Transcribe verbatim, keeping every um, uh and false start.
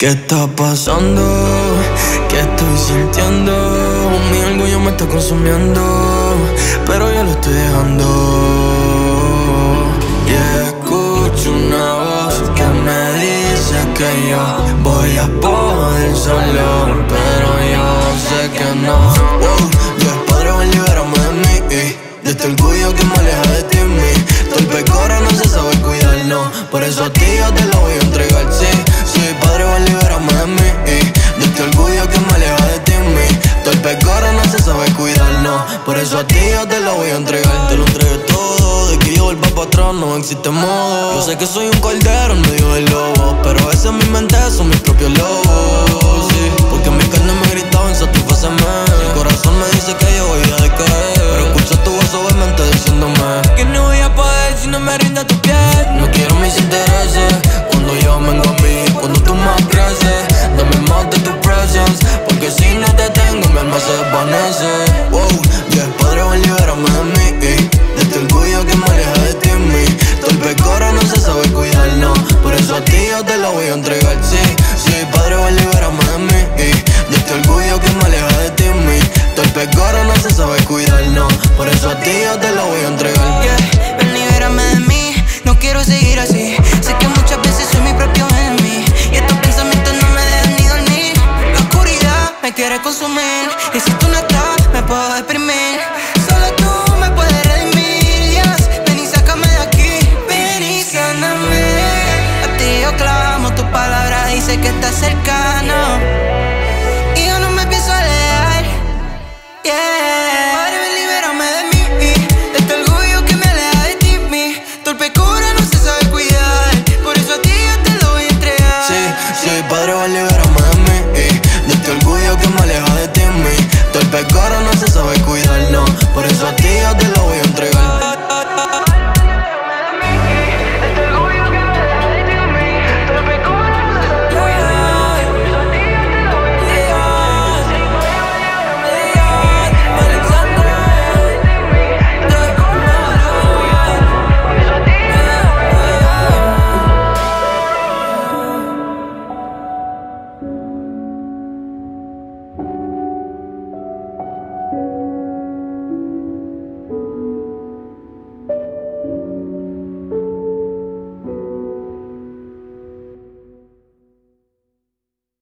¿Qué está pasando? ¿Qué estoy sintiendo? Mi orgullo me está consumiendo, pero yo lo estoy dejando. Y escucho una voz que me dice que yo voy a poder solo, pero yo sé que no. Wow, Dios Padre, ven, libérame de mí, de este orgullo que me aleja de ti, mí. Torpe cora no se sabe cuidar, no. Por eso a ti yo te lo voy a entregar, sí. Sí, Padre, ven, libérame de mí, de este orgullo que me aleja de ti, mí. Torpe cora no se sabe cuidar, no. Por eso a ti yo te lo voy a entregar. Te lo entregué todo, de que yo vuelva para atrás no existe modo. Yo sé que soy un cordero en medio del lobo, pero a veces mi mente son mis propios lobos, sí. Porque mi carne me gritaban satisfaceme. Mi corazón me dice que yo voy a decaer, pero escucho tu voz suavemente diciéndome que no voy a poder si no me rinda tu piel. No quiero mis intereses cuando yo vengo a mí, cuando tú más creces. Dame más de tu presence, porque si no te tengo mi alma se desvanece. Wow, Dios Padre, ven, libérame de mí, de este orgullo que me aleja de ti, mí. Torpe cora no se sabe cuidar, no. Por eso a ti yo te lo voy a entregar, sí. Sí, Padre, ven, libérame de mí, de este orgullo que me aleja de ti, mí. Torpe cora no se sabe cuidar, no. Por eso a ti yo te lo voy a entregar. Yeah, ven, libérame de mí, no quiero seguir así. Sé que muchas veces soy mi propio enemigo y estos pensamientos no me dejan ni dormir. La oscuridad me quiere consumir y si tú no estás me puedo deprimir. Solo tú me puedes redimir, yes. Ven y sácame de aquí, ven y sáname. A ti yo clamo, tu palabra dice que estás cerca.